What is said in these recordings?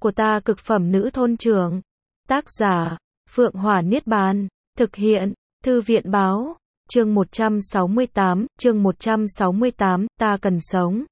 của ta cực phẩm nữ thôn trưởng. Tác giả, Phượng Hỏa Niết Bàn. Thực hiện, Thư viện Báo. Chương 168, ta cần sống.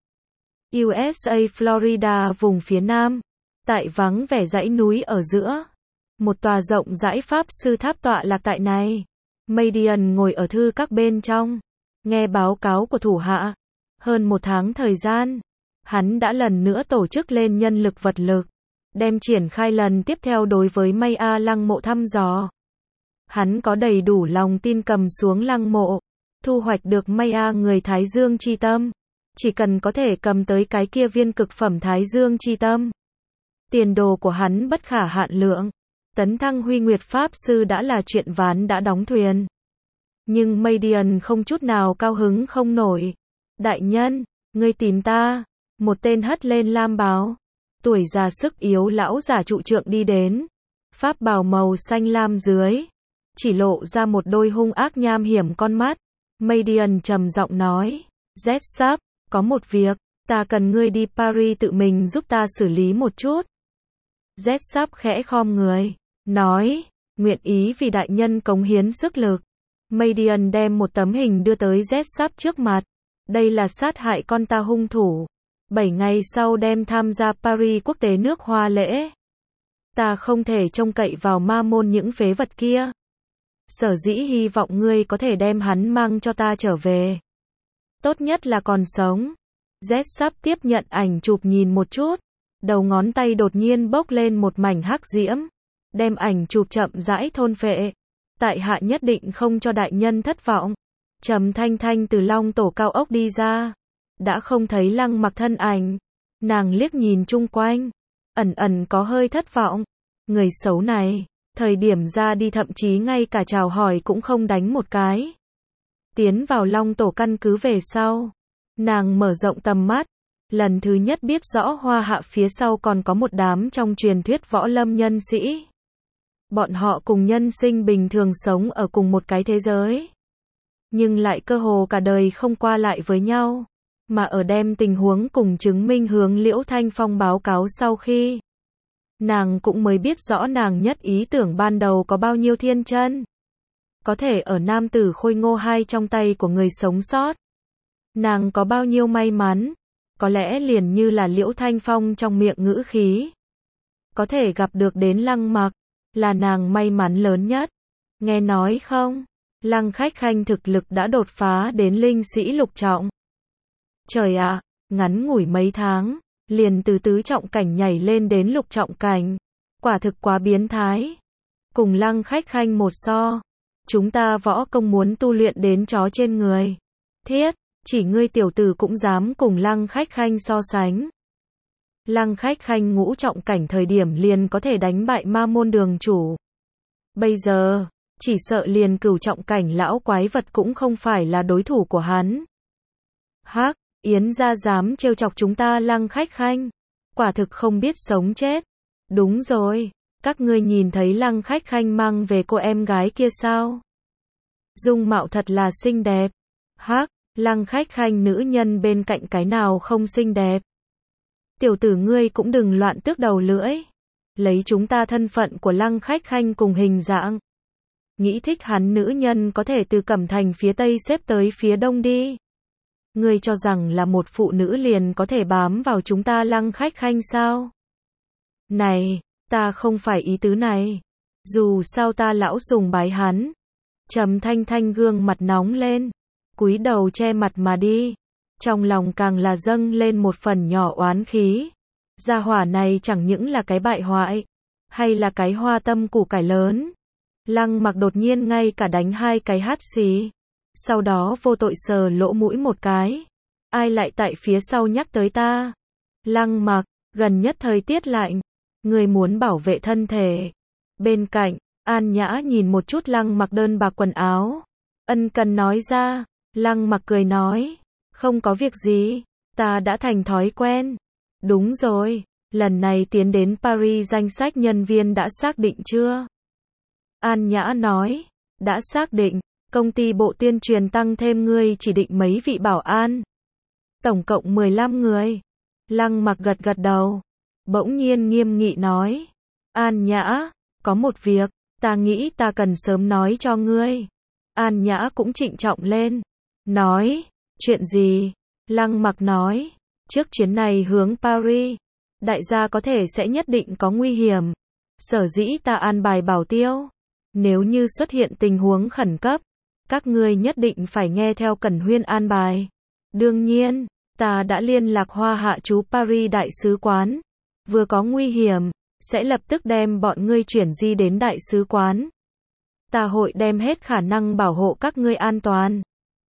USA Florida vùng phía Nam. Tại vắng vẻ dãy núi ở giữa. Một tòa rộng rãi pháp sư tháp tọa lạc tại này. Madian ngồi ở thư các bên trong. Nghe báo cáo của thủ hạ. Hơn một tháng thời gian. Hắn đã lần nữa tổ chức lên nhân lực vật lực. Đem triển khai lần tiếp theo đối với Maya lăng mộ thăm dò. Hắn có đầy đủ lòng tin cầm xuống lăng mộ. Thu hoạch được Maya người Thái Dương chi tâm. Chỉ cần có thể cầm tới cái kia viên cực phẩm Thái Dương chi tâm. Tiền đồ của hắn bất khả hạn lượng. Tấn thăng Huy Nguyệt Pháp Sư đã là chuyện ván đã đóng thuyền. Nhưng Madian không chút nào cao hứng không nổi. Đại nhân, ngươi tìm ta. Một tên hất lên lam bào. Tuổi già sức yếu lão giả trụ trượng đi đến. Pháp bào màu xanh lam dưới. Chỉ lộ ra một đôi hung ác nham hiểm con mắt. Madian trầm giọng nói. Z-Sap, có một việc, ta cần ngươi đi Paris tự mình giúp ta xử lý một chút. Z-Sap khẽ khom người. Nói, nguyện ý vì đại nhân cống hiến sức lực. Madian đem một tấm hình đưa tới Z-Sap trước mặt. Đây là sát hại con ta hung thủ. 7 ngày sau đem tham gia Paris quốc tế nước hoa lễ. Ta không thể trông cậy vào ma môn những phế vật kia. Sở dĩ hy vọng ngươi có thể đem hắn mang cho ta trở về. Tốt nhất là còn sống. Z-Sap tiếp nhận ảnh chụp nhìn một chút. Đầu ngón tay đột nhiên bốc lên một mảnh hắc diễm. Đem ảnh chụp chậm rãi thôn phệ. Tại hạ nhất định không cho đại nhân thất vọng. Trầm Thanh Thanh từ long tổ cao ốc đi ra. Đã không thấy Lăng Mặc thân ảnh. Nàng liếc nhìn chung quanh. Ẩn ẩn có hơi thất vọng. Người xấu này. Thời điểm ra đi thậm chí ngay cả chào hỏi cũng không đánh một cái. Tiến vào long tổ căn cứ về sau. Nàng mở rộng tầm mắt. Lần thứ nhất biết rõ Hoa Hạ phía sau còn có một đám trong truyền thuyết võ lâm nhân sĩ. Bọn họ cùng nhân sinh bình thường sống ở cùng một cái thế giới. Nhưng lại cơ hồ cả đời không qua lại với nhau. Mà ở đem tình huống cùng chứng minh hướng Liễu Thanh Phong báo cáo sau khi. Nàng cũng mới biết rõ nàng nhất ý tưởng ban đầu có bao nhiêu thiên chân. Có thể ở nam tử khôi ngô hai trong tay của người sống sót. Nàng có bao nhiêu may mắn. Có lẽ liền như là Liễu Thanh Phong trong miệng ngữ khí. Có thể gặp được đến Lăng Mặc. Là nàng may mắn lớn nhất. Nghe nói không? Lăng Khách Khanh thực lực đã đột phá đến linh sĩ lục trọng. Trời ạ, ngắn ngủi mấy tháng, liền từ tứ trọng cảnh nhảy lên đến lục trọng cảnh. Quả thực quá biến thái. Cùng Lăng Khách Khanh một so. Chúng ta võ công muốn tu luyện đến chó trên người. Thiết, chỉ ngươi tiểu tử cũng dám cùng Lăng Khách Khanh so sánh. Lăng Khách Khanh ngũ trọng cảnh thời điểm liền có thể đánh bại ma môn đường chủ. Bây giờ, chỉ sợ liền cửu trọng cảnh lão quái vật cũng không phải là đối thủ của hắn. Hắc, Yến gia dám trêu chọc chúng ta Lăng Khách Khanh. Quả thực không biết sống chết. Đúng rồi, các ngươi nhìn thấy Lăng Khách Khanh mang về cô em gái kia sao? Dung mạo thật là xinh đẹp. Hắc, Lăng Khách Khanh nữ nhân bên cạnh cái nào không xinh đẹp. Tiểu tử ngươi cũng đừng loạn tước đầu lưỡi. Lấy chúng ta thân phận của Lăng Khách Khanh cùng hình dạng. Nghĩ thích hắn nữ nhân có thể từ Cẩm Thành phía Tây xếp tới phía Đông đi. Ngươi cho rằng là một phụ nữ liền có thể bám vào chúng ta Lăng Khách Khanh sao? Này, ta không phải ý tứ này. Dù sao ta lão sùng bái hắn. Trầm Thanh Thanh gương mặt nóng lên. Cúi đầu che mặt mà đi. Trong lòng càng là dâng lên một phần nhỏ oán khí. Gia hỏa này chẳng những là cái bại hoại. Hay là cái hoa tâm củ cải lớn. Lăng Mặc đột nhiên ngay cả đánh hai cái hắt xì. Sau đó vô tội sờ lỗ mũi một cái. Ai lại tại phía sau nhắc tới ta? Lăng Mặc, gần nhất thời tiết lạnh. Người muốn bảo vệ thân thể. Bên cạnh, An Nhã nhìn một chút Lăng Mặc đơn bạc quần áo. Ân cần nói ra. Lăng Mặc cười nói. Không có việc gì. Ta đã thành thói quen. Đúng rồi. Lần này tiến đến Paris danh sách nhân viên đã xác định chưa? An Nhã nói. Đã xác định. Công ty bộ tuyên truyền tăng thêm ngươi chỉ định mấy vị bảo an. Tổng cộng 15 người. Lăng Mặc gật gật đầu. bỗng nhiên nghiêm nghị nói. An Nhã, có một việc, ta nghĩ ta cần sớm nói cho ngươi. An Nhã cũng trịnh trọng lên. Nói, chuyện gì? Lăng Mặc nói, trước chuyến này hướng Paris, đại gia có thể sẽ nhất định có nguy hiểm. Sở dĩ ta an bài bảo tiêu. Nếu như xuất hiện tình huống khẩn cấp, các ngươi nhất định phải nghe theo Cẩn Huyên an bài. Đương nhiên, ta đã liên lạc Hoa Hạ chú Paris đại sứ quán. Vừa có nguy hiểm, sẽ lập tức đem bọn ngươi chuyển di đến đại sứ quán. Ta hội đem hết khả năng bảo hộ các ngươi an toàn.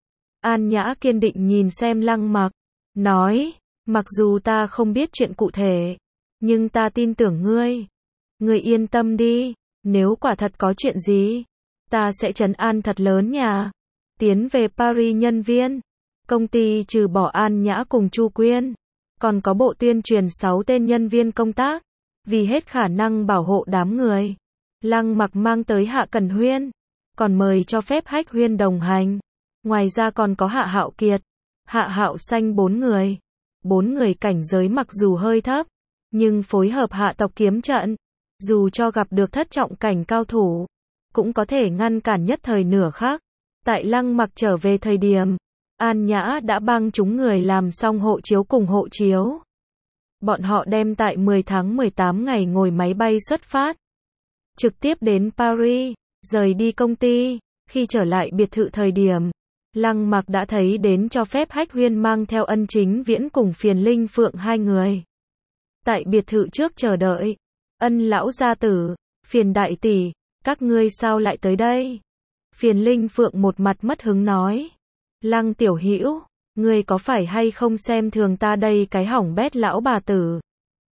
An Nhã kiên định nhìn xem Lăng Mặc, nói, mặc dù ta không biết chuyện cụ thể, nhưng ta tin tưởng ngươi. Ngươi yên tâm đi, nếu quả thật có chuyện gì, ta sẽ trấn an thật lớn nhà. Tiến về Paris nhân viên, công ty trừ bỏ An Nhã cùng Chu Quyên, còn có bộ tuyên truyền 6 tên nhân viên công tác, vì hết khả năng bảo hộ đám người. Lăng Mặc mang tới Hạ Cẩn Huyên, còn mời cho phép Hách Huyên đồng hành. Ngoài ra còn có Hạ Hạo Kiệt, Hạ Hạo Xanh 4 người. 4 người cảnh giới mặc dù hơi thấp, nhưng phối hợp Hạ tộc kiếm trận, dù cho gặp được thất trọng cảnh cao thủ, cũng có thể ngăn cản nhất thời nửa khắc. Tại Lăng Mặc trở về thời điểm, An Nhã đã bang chúng người làm xong hộ chiếu cùng hộ chiếu. Bọn họ đem tại 10 tháng 18 ngày ngồi máy bay xuất phát, trực tiếp đến Paris, rời đi công ty. Khi trở lại biệt thự thời điểm, Lăng Mặc đã thấy đến cho phép Hách Huyên mang theo Ân Chính Viễn cùng Phiền Linh Phượng 2 người. Tại biệt thự trước chờ đợi, Ân lão gia tử, Phiền đại tỷ, các ngươi sao lại tới đây? Phiền Linh Phượng một mặt mất hứng nói. Lăng tiểu hữu, ngươi có phải hay không xem thường ta đây cái hỏng bét lão bà tử?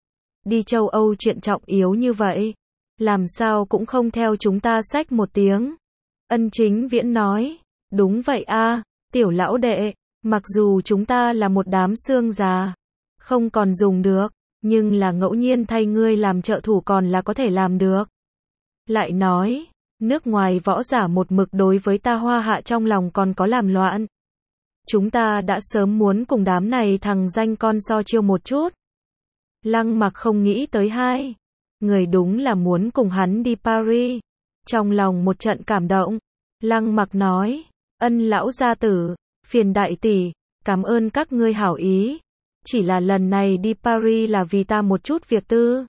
Đi châu Âu chuyện trọng yếu như vậy, làm sao cũng không theo chúng ta xách một tiếng. Ân Chính Viễn nói, đúng vậy a, tiểu lão đệ, mặc dù chúng ta là một đám xương già, không còn dùng được, nhưng là ngẫu nhiên thay ngươi làm trợ thủ còn là có thể làm được. Lại nói, nước ngoài võ giả một mực đối với ta Hoa Hạ trong lòng còn có làm loạn. Chúng ta đã sớm muốn cùng đám này thằng danh con so chiêu một chút. Lăng Mặc không nghĩ tới hai người đúng là muốn cùng hắn đi Paris. Trong lòng một trận cảm động, Lăng Mặc nói, Ân lão gia tử, Phiền đại tỷ, cảm ơn các ngươi hảo ý. Chỉ là lần này đi Paris là vì ta một chút việc tư.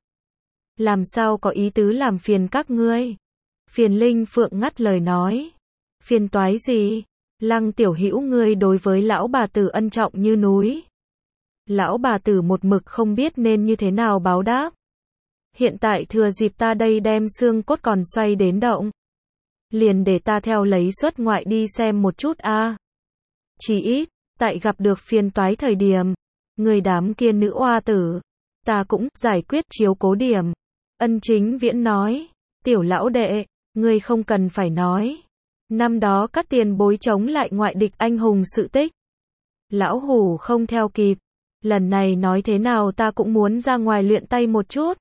Làm sao có ý tứ làm phiền các ngươi? Phiền Linh Phượng ngắt lời nói. Phiền toái gì? Lăng tiểu hữu ngươi đối với lão bà tử ân trọng như núi. Lão bà tử một mực không biết nên như thế nào báo đáp. Hiện tại thừa dịp ta đây đem xương cốt còn xoay đến động. Liền để ta theo lấy xuất ngoại đi xem một chút a. Chỉ ít, tại gặp được phiền toái thời điểm, người đám kia nữ oa tử, ta cũng giải quyết chiếu cố điểm. Ân Chính Viễn nói, tiểu lão đệ, ngươi không cần phải nói. Năm đó các tiền bối chống lại ngoại địch anh hùng sự tích. Lão hủ không theo kịp. Lần này nói thế nào ta cũng muốn ra ngoài luyện tay một chút.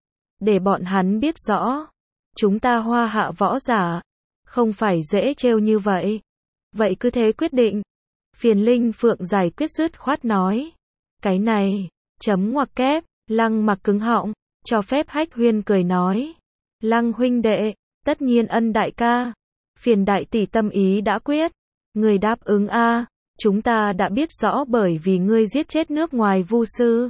Để bọn hắn biết rõ. Chúng ta Hoa Hạ võ giả. Không phải dễ trêu như vậy. Vậy cứ thế quyết định. Phiền Linh Phượng giải quyết dứt khoát nói. Cái này, chấm ngoặc kép, Lăng Mặc cứng họng, cho phép Hách Huyên cười nói. Lăng huynh đệ, tất nhiên Ân đại ca. Phiền đại tỷ tâm ý đã quyết. Người đáp ứng a, chúng ta đã biết rõ bởi vì ngươi giết chết nước ngoài vu sư.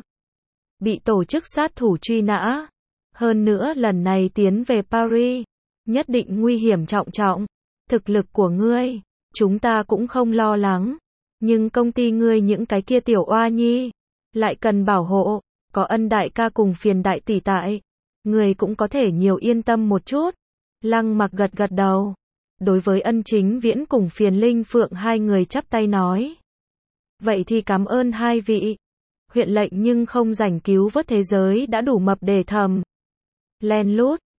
Bị tổ chức sát thủ truy nã. Hơn nữa lần này tiến về Paris. Nhất định nguy hiểm trọng trọng. Thực lực của ngươi, chúng ta cũng không lo lắng. Nhưng công ty ngươi những cái kia tiểu oa nhi, lại cần bảo hộ. Có Ân đại ca cùng Phiền đại tỷ tại. Ngươi cũng có thể nhiều yên tâm một chút. Lăng Mặc gật gật đầu. Đối với Ân Chính Viễn cùng Phiền Linh Phượng hai người chắp tay nói. Vậy thì cảm ơn hai vị. Huyện lệnh nhưng không rảnh cứu vớt thế giới đã đủ mập để thầm. Len lút.